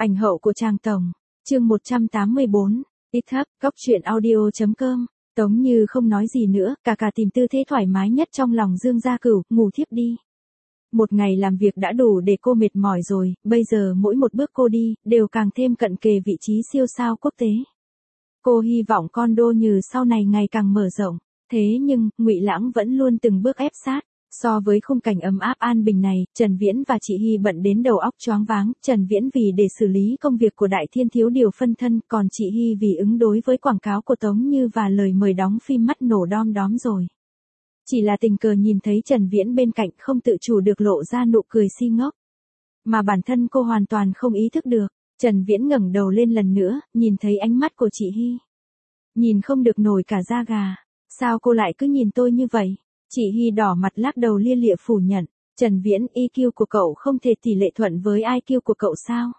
Ảnh hậu của Trang Tổng. Chương 184. Ít thấp, góc truyện audio.com. Tống Như không nói gì nữa, cả tìm tư thế thoải mái nhất trong lòng Dương Gia Cửu, ngủ thiếp đi. Một ngày làm việc đã đủ để cô mệt mỏi rồi, bây giờ mỗi một bước cô đi, đều càng thêm cận kề vị trí siêu sao quốc tế. Cô hy vọng con Đô Như sau này ngày càng mở rộng, thế nhưng, Ngụy Lãng vẫn luôn từng bước ép sát. So với khung cảnh ấm áp an bình này, Trần Viễn và chị Hy bận đến đầu óc choáng váng, Trần Viễn vì để xử lý công việc của Đại Thiên Thiếu Điều phân thân, còn chị Hy vì ứng đối với quảng cáo của Tống Như và lời mời đóng phim mắt nổ đom đóm rồi. Chỉ là tình cờ nhìn thấy Trần Viễn bên cạnh không tự chủ được lộ ra nụ cười si ngốc. Mà bản thân cô hoàn toàn không ý thức được, Trần Viễn ngẩng đầu lên lần nữa, nhìn thấy ánh mắt của chị Hy. Nhìn không được nổi cả da gà, sao cô lại cứ nhìn tôi như vậy? Chị Hy đỏ mặt lắc đầu lia lịa phủ nhận, Trần Viễn, EQ của cậu không thể tỷ lệ thuận với IQ của cậu sao?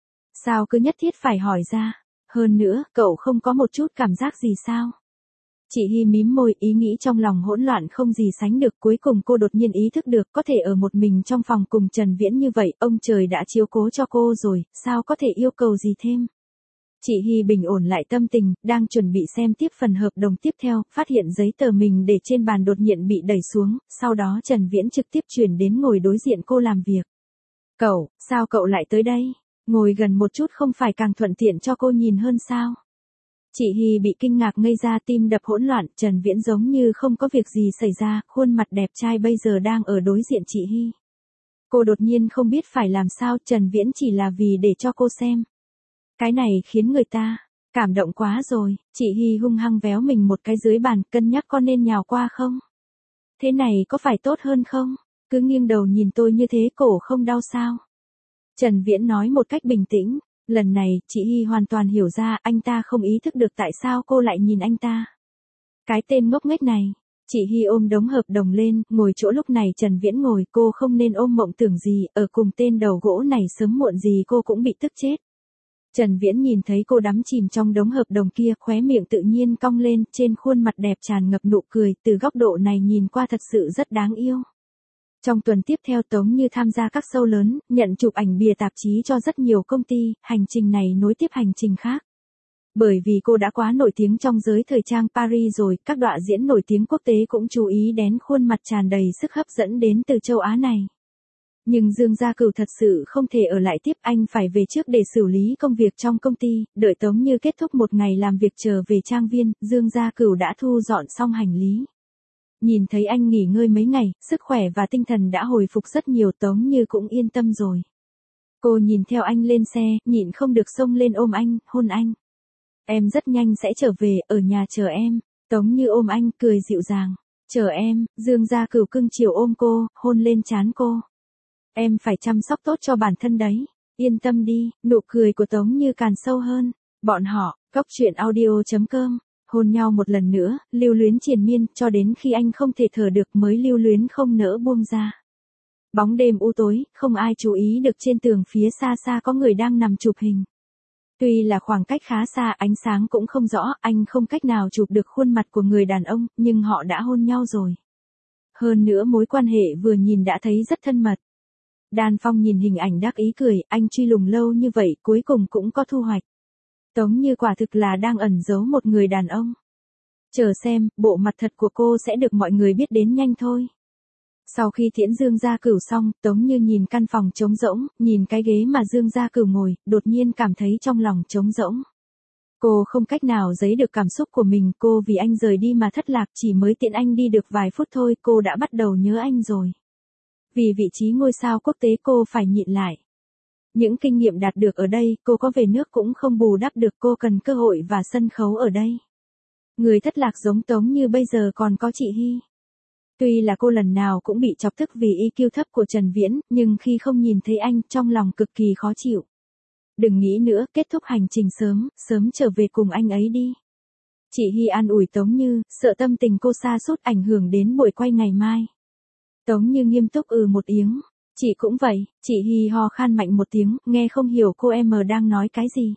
Sao cứ nhất thiết phải hỏi ra? Hơn nữa, cậu không có một chút cảm giác gì sao? Chị Hy mím môi, ý nghĩ trong lòng hỗn loạn không gì sánh được, cuối cùng cô đột nhiên ý thức được có thể ở một mình trong phòng cùng Trần Viễn như vậy, ông trời đã chiếu cố cho cô rồi, sao có thể yêu cầu gì thêm? Chị Hy bình ổn lại tâm tình, đang chuẩn bị xem tiếp phần hợp đồng tiếp theo, phát hiện giấy tờ mình để trên bàn đột nhiên bị đẩy xuống, sau đó Trần Viễn trực tiếp chuyển đến ngồi đối diện cô làm việc. Cậu, sao cậu lại tới đây? Ngồi gần một chút không phải càng thuận tiện cho cô nhìn hơn sao? Chị Hy bị kinh ngạc ngây ra, tim đập hỗn loạn, Trần Viễn giống như không có việc gì xảy ra, khuôn mặt đẹp trai bây giờ đang ở đối diện chị Hy. Cô đột nhiên không biết phải làm sao, Trần Viễn chỉ là vì để cho cô xem. Cái này khiến người ta cảm động quá rồi, chị Hy hung hăng véo mình một cái dưới bàn, cân nhắc có nên nhào qua không? Thế này có phải tốt hơn không? Cứ nghiêng đầu nhìn tôi như thế cổ không đau sao? Trần Viễn nói một cách bình tĩnh, lần này, chị Hy hoàn toàn hiểu ra, anh ta không ý thức được tại sao cô lại nhìn anh ta. Cái tên ngốc nghếch này. Chị Hy ôm đống hợp đồng lên, ngồi chỗ lúc này Trần Viễn ngồi, cô không nên ôm mộng tưởng gì, ở cùng tên đầu gỗ này sớm muộn gì cô cũng bị tức chết. Trần Viễn nhìn thấy cô đắm chìm trong đống hợp đồng kia, khóe miệng tự nhiên cong lên, trên khuôn mặt đẹp tràn ngập nụ cười, từ góc độ này nhìn qua thật sự rất đáng yêu. Trong tuần tiếp theo Tống Như tham gia các show lớn, nhận chụp ảnh bìa tạp chí cho rất nhiều công ty, hành trình này nối tiếp hành trình khác. Bởi vì cô đã quá nổi tiếng trong giới thời trang Paris rồi, các đọa diễn nổi tiếng quốc tế cũng chú ý đến khuôn mặt tràn đầy sức hấp dẫn đến từ châu Á này. Nhưng Dương Gia Cửu thật sự không thể ở lại tiếp, anh phải về trước để xử lý công việc trong công ty, đợi Tống Như kết thúc một ngày làm việc trở về trang viên, Dương Gia Cửu đã thu dọn xong hành lý. Nhìn thấy anh nghỉ ngơi mấy ngày, sức khỏe và tinh thần đã hồi phục rất nhiều, Tống Như cũng yên tâm rồi. Cô nhìn theo anh lên xe, nhịn không được xông lên ôm anh, hôn anh. Em rất nhanh sẽ trở về, ở nhà chờ em. Tống Như ôm anh, cười dịu dàng. Chờ em, Dương Gia Cửu cưng chiều ôm cô, hôn lên trán cô. Em phải chăm sóc tốt cho bản thân đấy. Yên tâm đi, nụ cười của Tống Như càng sâu hơn. Bọn họ, góc truyện audio.com, hôn nhau một lần nữa, lưu luyến triền miên, cho đến khi anh không thể thở được mới lưu luyến không nỡ buông ra. Bóng đêm u tối, không ai chú ý được trên tường phía xa xa có người đang nằm chụp hình. Tuy là khoảng cách khá xa, ánh sáng cũng không rõ, anh không cách nào chụp được khuôn mặt của người đàn ông, nhưng họ đã hôn nhau rồi. Hơn nữa mối quan hệ vừa nhìn đã thấy rất thân mật. Đan Phong nhìn hình ảnh đắc ý cười, anh truy lùng lâu như vậy cuối cùng cũng có thu hoạch. Tống Như quả thực là đang ẩn giấu một người đàn ông. Chờ xem, bộ mặt thật của cô sẽ được mọi người biết đến nhanh thôi. Sau khi tiễn Dương Gia Cửu xong, Tống Như nhìn căn phòng trống rỗng, nhìn cái ghế mà Dương Gia Cửu ngồi, đột nhiên cảm thấy trong lòng trống rỗng. Cô không cách nào giấu được cảm xúc của mình, cô vì anh rời đi mà thất lạc, chỉ mới tiễn anh đi được vài phút thôi, cô đã bắt đầu nhớ anh rồi. Vì vị trí ngôi sao quốc tế cô phải nhịn lại. Những kinh nghiệm đạt được ở đây, cô có về nước cũng không bù đắp được, cô cần cơ hội và sân khấu ở đây. Người thất lạc giống Tống Như bây giờ còn có chị Hy. Tuy là cô lần nào cũng bị chọc tức vì EQ thấp của Trần Viễn, nhưng khi không nhìn thấy anh, trong lòng cực kỳ khó chịu. Đừng nghĩ nữa, kết thúc hành trình sớm trở về cùng anh ấy đi. Chị Hy an ủi Tống Như, sợ tâm tình cô sa sút ảnh hưởng đến buổi quay ngày mai. Tống Như nghiêm túc một tiếng. Chị cũng vậy, chị Hy ho khan mạnh một tiếng, nghe không hiểu cô em đang nói cái gì.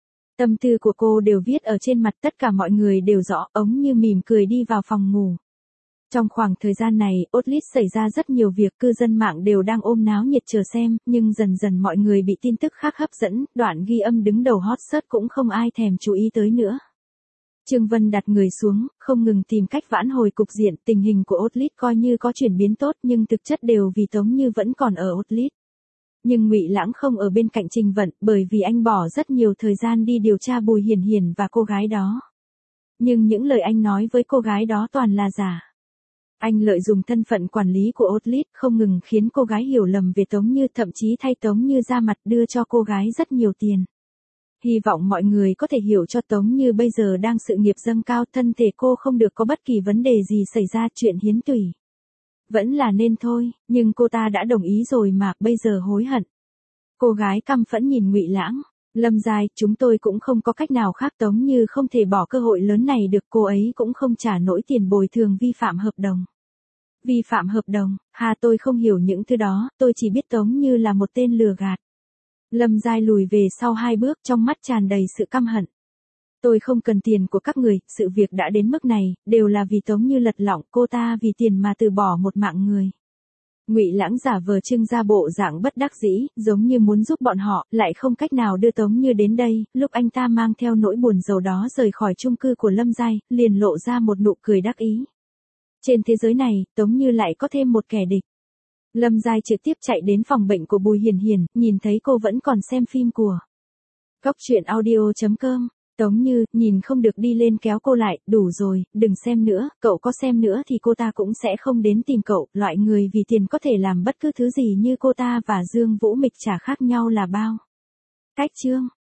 Tâm tư của cô đều viết ở trên mặt, tất cả mọi người đều rõ, ống Như mỉm cười đi vào phòng ngủ. Trong khoảng thời gian này, Outlet xảy ra rất nhiều việc, cư dân mạng đều đang ôm náo nhiệt chờ xem, nhưng dần dần mọi người bị tin tức khác hấp dẫn, đoạn ghi âm đứng đầu hot search cũng không ai thèm chú ý tới nữa. Trương Vân đặt người xuống, không ngừng tìm cách vãn hồi cục diện, tình hình của Outlet coi như có chuyển biến tốt nhưng thực chất đều vì Tống Như vẫn còn ở Outlet. Nhưng Ngụy Lãng không ở bên cạnh Trình Vận, bởi vì anh bỏ rất nhiều thời gian đi điều tra Bùi Hiền Hiền và cô gái đó. Nhưng những lời anh nói với cô gái đó toàn là giả. Anh lợi dụng thân phận quản lý của Outlet không ngừng khiến cô gái hiểu lầm về Tống Như, thậm chí thay Tống Như ra mặt đưa cho cô gái rất nhiều tiền. Hy vọng mọi người có thể hiểu cho Tống Như bây giờ đang sự nghiệp dâng cao, thân thể cô không được có bất kỳ vấn đề gì xảy ra, chuyện hiến tủy vẫn là nên thôi, nhưng cô ta đã đồng ý rồi mà, bây giờ hối hận. Cô gái căm phẫn nhìn Ngụy Lãng. Lâm Giai, chúng tôi cũng không có cách nào khác, Tống Như không thể bỏ cơ hội lớn này được, cô ấy cũng không trả nổi tiền bồi thường vi phạm hợp đồng. Vi phạm hợp đồng, tôi không hiểu những thứ đó, tôi chỉ biết Tống Như là một tên lừa gạt. Lâm Giai lùi về sau 2 bước, trong mắt tràn đầy sự căm hận. Tôi không cần tiền của các người, sự việc đã đến mức này, đều là vì Tống Như lật lọng, cô ta vì tiền mà từ bỏ một mạng người. Ngụy Lãng giả vờ trưng ra bộ dạng bất đắc dĩ, giống như muốn giúp bọn họ, lại không cách nào đưa Tống Như đến đây, lúc anh ta mang theo nỗi buồn rầu đó rời khỏi chung cư của Lâm Giai, liền lộ ra một nụ cười đắc ý. Trên thế giới này, Tống Như lại có thêm một kẻ địch. Lâm Giai trực tiếp chạy đến phòng bệnh của Bùi Hiền Hiền, nhìn thấy cô vẫn còn xem phim của Cóc Truyện Audio.com. Tống Như, nhìn không được đi lên kéo cô lại, đủ rồi, đừng xem nữa, cậu có xem nữa thì cô ta cũng sẽ không đến tìm cậu, loại người vì tiền có thể làm bất cứ thứ gì như cô ta và Dương Vũ Mịch chả khác nhau là bao. Cách chương